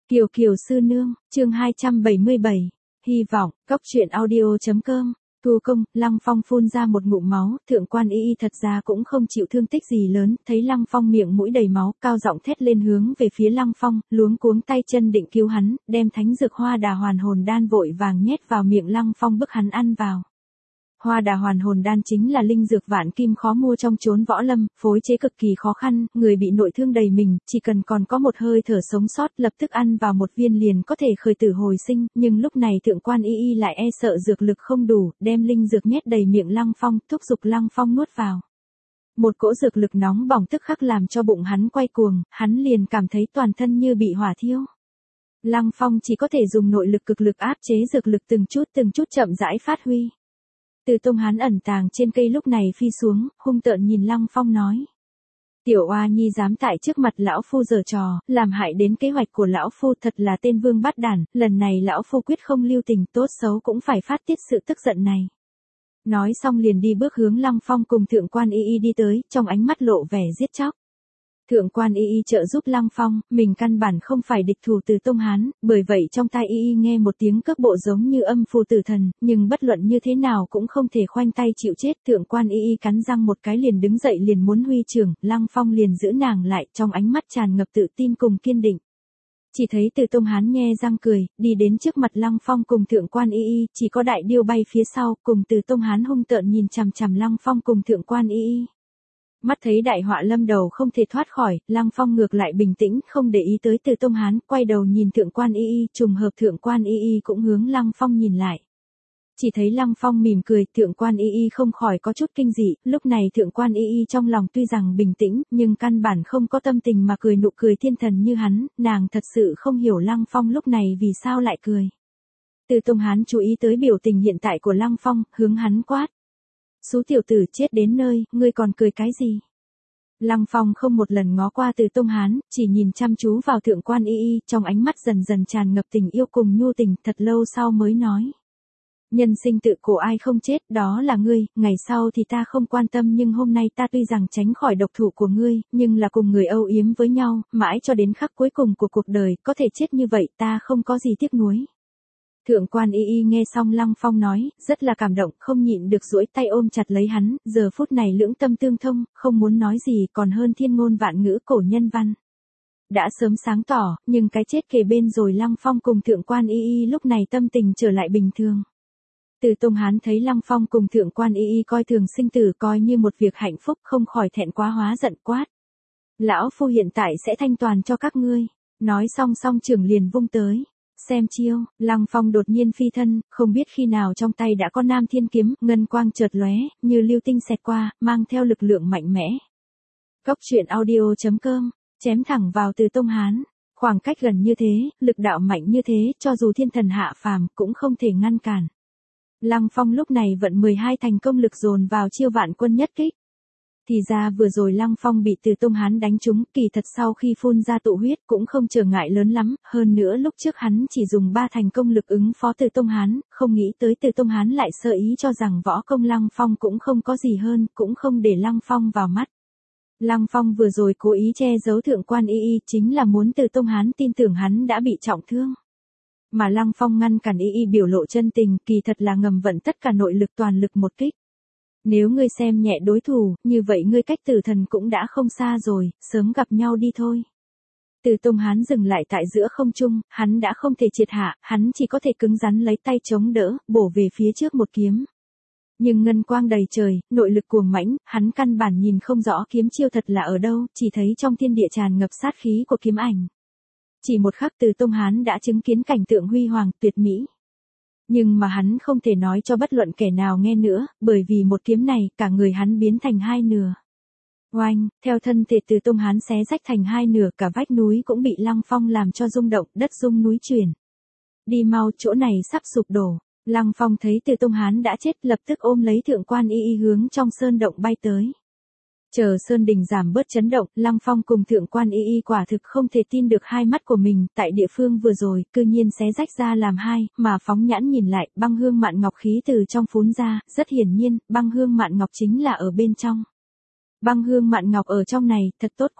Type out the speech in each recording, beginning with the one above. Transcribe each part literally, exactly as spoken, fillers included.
Kiều Kiều sư nương, chương hai trăm bảy mươi bảy. Hy vọng, cốc truyện audio.com. Thu công, Lăng Phong phun ra một ngụm máu, thượng quan y y thật ra cũng không chịu thương tích gì lớn, thấy Lăng Phong miệng mũi đầy máu, cao giọng thét lên hướng về phía Lăng Phong, luống cuống tay chân định cứu hắn, đem thánh dược hoa đà hoàn hồn đan vội vàng nhét vào miệng Lăng Phong bức hắn ăn vào. Hoa đà hoàn hồn đan chính là linh dược vạn kim khó mua trong chốn võ lâm, phối chế cực kỳ khó khăn, người bị nội thương đầy mình, chỉ cần còn có một hơi thở sống sót lập tức ăn vào một viên liền có thể khởi tử hồi sinh, nhưng lúc này thượng quan y y lại e sợ dược lực không đủ, đem linh dược nhét đầy miệng Lăng Phong, thúc giục Lăng Phong nuốt vào. Một cỗ dược lực nóng bỏng tức khắc làm cho bụng hắn quay cuồng, hắn liền cảm thấy toàn thân như bị hỏa thiêu. Lăng Phong chỉ có thể dùng nội lực cực lực áp chế dược lực từng chút từng chút chậm rãi phát huy. Từ Tông Hán ẩn tàng trên cây lúc này phi xuống, hung tợn nhìn Lăng Phong nói. Tiểu oa nhi dám tại trước mặt lão phu giở trò, làm hại đến kế hoạch của lão phu, thật là tên vương bát đản, lần này lão phu quyết không lưu tình, tốt xấu cũng phải phát tiết sự tức giận này. Nói xong liền đi bước hướng Lăng Phong cùng thượng quan y y đi tới, trong ánh mắt lộ vẻ giết chóc. Thượng quan y y trợ giúp Lăng Phong, mình căn bản không phải địch thủ Từ Tông Hán, bởi vậy trong tai y y nghe một tiếng cước bộ giống như âm phù tử thần, nhưng bất luận như thế nào cũng không thể khoanh tay chịu chết. Thượng quan y y cắn răng một cái liền đứng dậy liền muốn huy trưởng, Lăng Phong liền giữ nàng lại, trong ánh mắt tràn ngập tự tin cùng kiên định. Chỉ thấy Từ Tông Hán nhe răng cười, đi đến trước mặt Lăng Phong cùng thượng quan y y, chỉ có đại điêu bay phía sau, cùng Từ Tông Hán hung tợn nhìn chằm chằm Lăng Phong cùng thượng quan y y. Mắt thấy đại họa lâm đầu không thể thoát khỏi, Lăng Phong ngược lại bình tĩnh, không để ý tới Từ Tông Hán, quay đầu nhìn thượng quan y y, trùng hợp thượng quan y y cũng hướng Lăng Phong nhìn lại. Chỉ thấy Lăng Phong mỉm cười, thượng quan y y không khỏi có chút kinh dị, lúc này thượng quan y y trong lòng tuy rằng bình tĩnh, nhưng căn bản không có tâm tình mà cười nụ cười thiên thần như hắn, nàng thật sự không hiểu Lăng Phong lúc này vì sao lại cười. Từ Tông Hán chú ý tới biểu tình hiện tại của Lăng Phong, hướng hắn quát. Xú tiểu tử chết đến nơi, ngươi còn cười cái gì? Lăng Phong không một lần ngó qua Từ Tông Hán, chỉ nhìn chăm chú vào thượng quan y y, trong ánh mắt dần dần tràn ngập tình yêu cùng nhu tình, thật lâu sau mới nói. Nhân sinh tự cổ ai không chết, đó là ngươi, ngày sau thì ta không quan tâm, nhưng hôm nay ta tuy rằng tránh khỏi độc thủ của ngươi, nhưng là cùng người âu yếm với nhau, mãi cho đến khắc cuối cùng của cuộc đời, có thể chết như vậy ta không có gì tiếc nuối. Thượng quan y y nghe xong Lăng Phong nói, rất là cảm động, không nhịn được duỗi tay ôm chặt lấy hắn, giờ phút này lưỡng tâm tương thông, không muốn nói gì còn hơn thiên ngôn vạn ngữ cổ nhân văn. Đã sớm sáng tỏ, nhưng cái chết kề bên rồi. Lăng Phong cùng thượng quan y y lúc này tâm tình trở lại bình thường. Từ Tông Hán thấy Lăng Phong cùng thượng quan y y coi thường sinh tử, coi như một việc hạnh phúc, không khỏi thẹn quá hóa giận quát. Lão phu hiện tại sẽ thanh toàn cho các ngươi. Nói xong song trưởng liền vung tới. Xem chiêu, Lăng Phong đột nhiên phi thân, không biết khi nào trong tay đã có Nam Thiên kiếm, ngân quang chợt lóe, như lưu tinh xẹt qua, mang theo lực lượng mạnh mẽ. Cốc truyện audio.com, chém thẳng vào Từ Tông Hán, khoảng cách gần như thế, lực đạo mạnh như thế, cho dù thiên thần hạ phàm cũng không thể ngăn cản. Lăng Phong lúc này vận mười hai thành công lực dồn vào chiêu vạn quân nhất kích. Thì ra vừa rồi Lăng Phong bị Từ Tông Hán đánh trúng, kỳ thật sau khi phun ra tụ huyết cũng không trở ngại lớn lắm, hơn nữa lúc trước hắn chỉ dùng ba thành công lực ứng phó Từ Tông Hán, không nghĩ tới Từ Tông Hán lại sơ ý cho rằng võ công Lăng Phong cũng không có gì hơn, cũng không để Lăng Phong vào mắt. Lăng Phong vừa rồi cố ý che giấu thượng quan y y, chính là muốn Từ Tông Hán tin tưởng hắn đã bị trọng thương. Mà Lăng Phong ngăn cản y y biểu lộ chân tình, kỳ thật là ngầm vận tất cả nội lực toàn lực một kích. Nếu ngươi xem nhẹ đối thủ, như vậy ngươi cách tử thần cũng đã không xa rồi, sớm gặp nhau đi thôi. Từ Tông Hán dừng lại tại giữa không trung, hắn đã không thể triệt hạ, hắn chỉ có thể cứng rắn lấy tay chống đỡ, bổ về phía trước một kiếm. Nhưng ngân quang đầy trời, nội lực cuồng mãnh, hắn căn bản nhìn không rõ kiếm chiêu thật là ở đâu, chỉ thấy trong thiên địa tràn ngập sát khí của kiếm ảnh. Chỉ một khắc Từ Tông Hán đã chứng kiến cảnh tượng huy hoàng, tuyệt mỹ. Nhưng mà hắn không thể nói cho bất luận kẻ nào nghe nữa, bởi vì một kiếm này, cả người hắn biến thành hai nửa. Oanh, theo thân thể Từ Tông Hán xé rách thành hai nửa, cả vách núi cũng bị Lăng Phong làm cho rung động, đất rung núi chuyển. Đi mau, chỗ này sắp sụp đổ. Lăng Phong thấy Từ Tông Hán đã chết, lập tức ôm lấy thượng quan y y hướng trong sơn động bay tới. Chờ sơn đình giảm bớt chấn động, Lăng Phong cùng thượng quan y y quả thực không thể tin được hai mắt của mình, tại địa phương vừa rồi, cư nhiên xé rách ra làm hai, mà phóng nhãn nhìn lại, băng hương mạn ngọc khí từ trong phún ra, rất hiển nhiên, băng hương mạn ngọc chính là ở bên trong. Băng hương mạn ngọc ở trong này, thật tốt quá.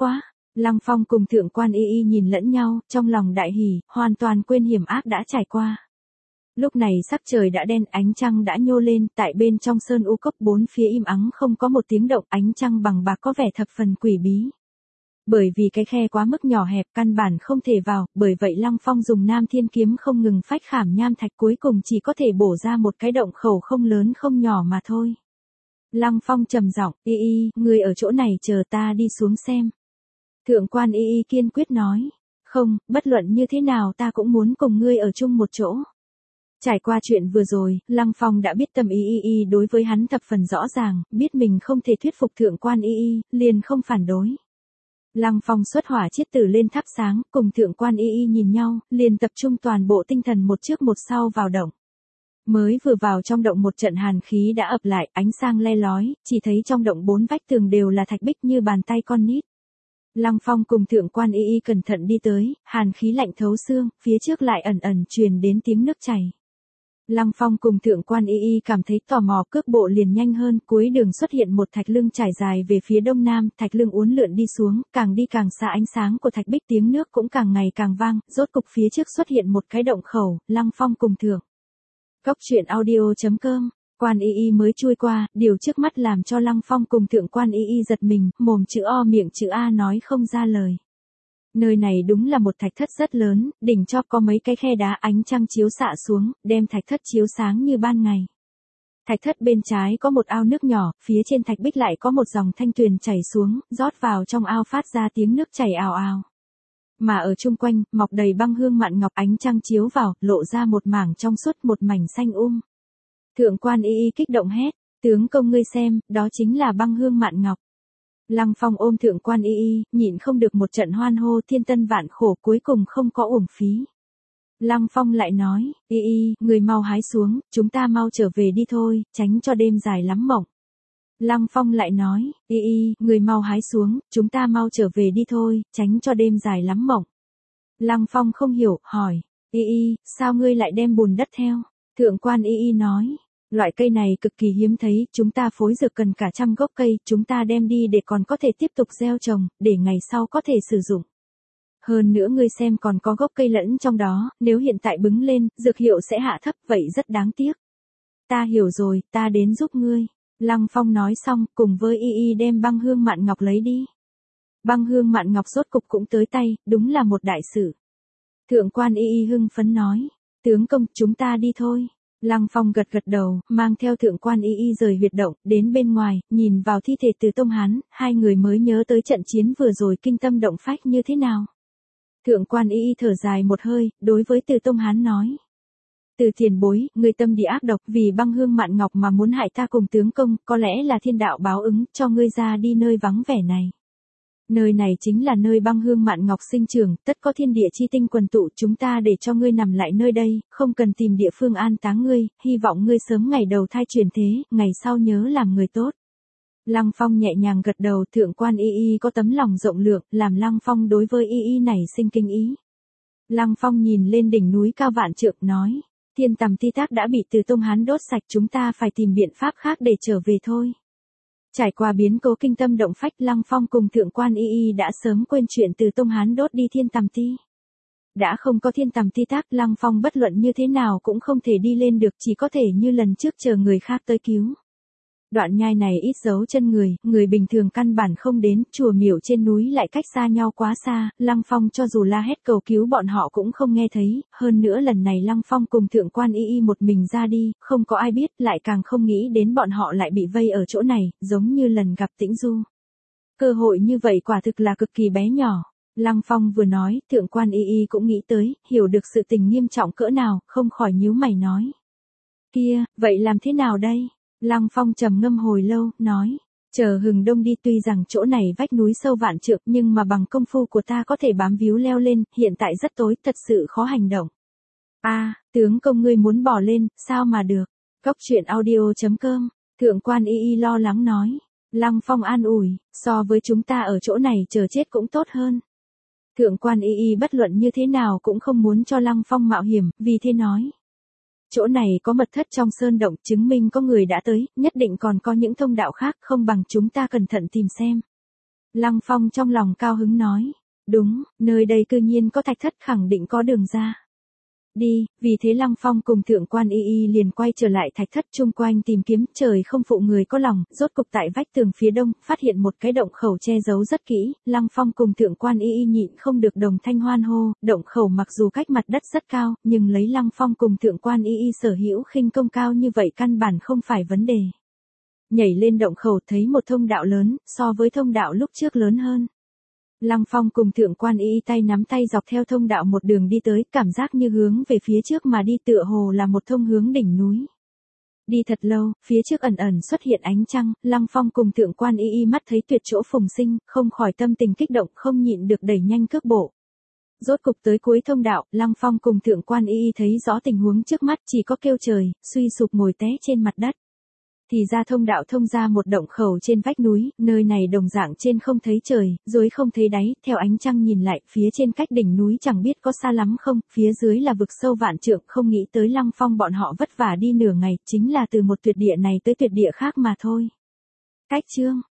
Lăng Phong cùng Thượng Quan Y Y nhìn lẫn nhau, trong lòng đại hỉ, hoàn toàn quên hiểm ác đã trải qua. Lúc này sắc trời đã đen, ánh trăng đã nhô lên, tại bên trong sơn u cốc bốn phía im ắng không có một tiếng động, ánh trăng bằng bạc có vẻ thập phần quỷ bí. Bởi vì cái khe quá mức nhỏ hẹp, căn bản không thể vào, bởi vậy Lăng Phong dùng Nam Thiên kiếm không ngừng phách khảm nham thạch, cuối cùng chỉ có thể bổ ra một cái động khẩu không lớn không nhỏ mà thôi. Lăng Phong trầm giọng, Y Y, ngươi ở chỗ này chờ ta đi xuống xem. Thượng Quan Y Y kiên quyết nói, không, bất luận như thế nào ta cũng muốn cùng ngươi ở chung một chỗ. Trải qua chuyện vừa rồi, Lăng Phong đã biết tâm ý Y Y đối với hắn thập phần rõ ràng, biết mình không thể thuyết phục Thượng Quan Y Y, liền không phản đối. Lăng Phong xuất hỏa chiết tử lên thắp sáng, cùng Thượng Quan Y Y nhìn nhau, liền tập trung toàn bộ tinh thần một trước một sau vào động. Mới vừa vào trong động một trận hàn khí đã ập lại, ánh sáng le lói, chỉ thấy trong động bốn vách tường đều là thạch bích như bàn tay con nít. Lăng Phong cùng Thượng Quan Y Y cẩn thận đi tới, hàn khí lạnh thấu xương, phía trước lại ẩn ẩn truyền đến tiếng nước chảy. Lăng Phong cùng Thượng Quan Y Y cảm thấy tò mò, cước bộ liền nhanh hơn, cuối đường xuất hiện một thạch lưng trải dài về phía đông nam, thạch lưng uốn lượn đi xuống, càng đi càng xa, ánh sáng của thạch bích tiếng nước cũng càng ngày càng vang, rốt cục phía trước xuất hiện một cái động khẩu, Lăng Phong cùng Thượng Cốc truyện audio chấm com, Quan Y Y mới chui qua, điều trước mắt làm cho Lăng Phong cùng Thượng Quan Y Y giật mình, mồm chữ O miệng chữ A nói không ra lời. Nơi này đúng là một thạch thất rất lớn, đỉnh chóp có mấy cái khe đá, ánh trăng chiếu xạ xuống, đem thạch thất chiếu sáng như ban ngày. Thạch thất bên trái có một ao nước nhỏ, phía trên thạch bích lại có một dòng thanh tuyền chảy xuống, rót vào trong ao phát ra tiếng nước chảy ào ào. Mà ở chung quanh, mọc đầy băng hương mạn ngọc, ánh trăng chiếu vào, lộ ra một mảng trong suốt, một mảnh xanh um. Thượng Quan Y Y kích động hét, tướng công ngươi xem, đó chính là băng hương mạn ngọc. Lăng Phong ôm Thượng Quan Y Y, nhịn không được một trận hoan hô, thiên tân vạn khổ cuối cùng không có uổng phí. Lăng Phong lại nói, Y Y, người mau hái xuống, chúng ta mau trở về đi thôi, tránh cho đêm dài lắm mộng. Lăng Phong lại nói, Y Y, người mau hái xuống, chúng ta mau trở về đi thôi, tránh cho đêm dài lắm mộng. Lăng Phong không hiểu, hỏi, Y Y, sao ngươi lại đem bùn đất theo? Thượng Quan Y Y nói, loại cây này cực kỳ hiếm thấy, chúng ta phối dược cần cả trăm gốc cây, chúng ta đem đi để còn có thể tiếp tục gieo trồng, để ngày sau có thể sử dụng. Hơn nữa ngươi xem còn có gốc cây lẫn trong đó, nếu hiện tại bứng lên, dược hiệu sẽ hạ thấp, vậy rất đáng tiếc. Ta hiểu rồi, ta đến giúp ngươi. Lăng Phong nói xong, cùng với Y Y đem băng hương mạn ngọc lấy đi. Băng hương mạn ngọc rốt cục cũng tới tay, đúng là một đại sự. Thượng Quan Y Y hưng phấn nói, tướng công, chúng ta đi thôi. Lăng Phong gật gật đầu, mang theo Thượng Quan Y Y rời huyệt động, đến bên ngoài, nhìn vào thi thể Từ Tông Hán, hai người mới nhớ tới trận chiến vừa rồi kinh tâm động phách như thế nào. Thượng Quan Y Y thở dài một hơi, đối với Từ Tông Hán nói. Từ tiền bối, người tâm địa ác độc, vì băng hương mạn ngọc mà muốn hại ta cùng tướng công, có lẽ là thiên đạo báo ứng, cho ngươi ra đi nơi vắng vẻ này. Nơi này chính là nơi băng hương mạn ngọc sinh trưởng, tất có thiên địa chi tinh quần tụ, chúng ta để cho ngươi nằm lại nơi đây, không cần tìm địa phương an táng ngươi, hy vọng ngươi sớm ngày đầu thai chuyển thế, ngày sau nhớ làm người tốt. Lăng Phong nhẹ nhàng gật đầu, Thượng Quan Y Y có tấm lòng rộng lượng, làm Lăng Phong đối với Y Y này sinh kinh ý. Lăng Phong nhìn lên đỉnh núi cao vạn trượng, nói, thiên tầm ti tác đã bị Từ Tông Hán đốt sạch, chúng ta phải tìm biện pháp khác để trở về thôi. Trải qua biến cố kinh tâm động phách, Lăng Phong cùng Thượng Quan Y Y đã sớm quên chuyện Từ Tông Hán đốt đi thiên tầm ti. Đã không có thiên tầm ti tác, Lăng Phong bất luận như thế nào cũng không thể đi lên được, chỉ có thể như lần trước chờ người khác tới cứu. Đoạn nhai này ít dấu chân người, người bình thường căn bản không đến, chùa miểu trên núi lại cách xa nhau quá xa, Lăng Phong cho dù la hét cầu cứu bọn họ cũng không nghe thấy, hơn nữa lần này Lăng Phong cùng Thượng Quan Y Y một mình ra đi, không có ai biết, lại càng không nghĩ đến bọn họ lại bị vây ở chỗ này, giống như lần gặp Tĩnh Du. Cơ hội như vậy quả thực là cực kỳ bé nhỏ. Lăng Phong vừa nói, Thượng Quan Y Y cũng nghĩ tới, hiểu được sự tình nghiêm trọng cỡ nào, không khỏi nhíu mày nói. Kia, vậy làm thế nào đây? Lăng Phong trầm ngâm hồi lâu, nói, chờ hừng đông đi, tuy rằng chỗ này vách núi sâu vạn trượng nhưng mà bằng công phu của ta có thể bám víu leo lên, hiện tại rất tối, thật sự khó hành động. A, à, tướng công ngươi muốn bỏ lên, sao mà được? Cốc truyện audio chấm com, Thượng Quan Y Y lo lắng nói. Lăng Phong an ủi, so với chúng ta ở chỗ này chờ chết cũng tốt hơn. Thượng Quan Y Y bất luận như thế nào cũng không muốn cho Lăng Phong mạo hiểm, vì thế nói. Chỗ này có mật thất trong sơn động, chứng minh có người đã tới, nhất định còn có những thông đạo khác, không bằng chúng ta cẩn thận tìm xem. Lăng Phong trong lòng cao hứng nói. Đúng, nơi đây cư nhiên có thạch thất, khẳng định có đường ra. Đi, vì thế Lăng Phong cùng Thượng Quan Y Y liền quay trở lại thạch thất chung quanh tìm kiếm, trời không phụ người có lòng, rốt cục tại vách tường phía đông, phát hiện một cái động khẩu che giấu rất kỹ, Lăng Phong cùng Thượng Quan Y Y nhịn không được đồng thanh hoan hô, động khẩu mặc dù cách mặt đất rất cao, nhưng lấy Lăng Phong cùng Thượng Quan Y Y sở hữu khinh công cao như vậy căn bản không phải vấn đề. Nhảy lên động khẩu thấy một thông đạo lớn, so với thông đạo lúc trước lớn hơn. Lăng Phong cùng Thượng Quan Y Y tay nắm tay dọc theo thông đạo một đường đi tới, cảm giác như hướng về phía trước mà đi, tựa hồ là một thông hướng đỉnh núi. Đi thật lâu, phía trước ẩn ẩn xuất hiện ánh trăng, Lăng Phong cùng Thượng Quan Y Y mắt thấy tuyệt chỗ phùng sinh, không khỏi tâm tình kích động, không nhịn được đẩy nhanh cước bộ. Rốt cục tới cuối thông đạo, Lăng Phong cùng Thượng Quan Y Y thấy rõ tình huống trước mắt, chỉ có kêu trời, suy sụp ngồi té trên mặt đất. Thì ra thông đạo thông ra một động khẩu trên vách núi, nơi này đồng dạng trên không thấy trời, dưới không thấy đáy, theo ánh trăng nhìn lại, phía trên cách đỉnh núi chẳng biết có xa lắm không, phía dưới là vực sâu vạn trượng, không nghĩ tới Lăng Phong bọn họ vất vả đi nửa ngày, chính là từ một tuyệt địa này tới tuyệt địa khác mà thôi. Cách chương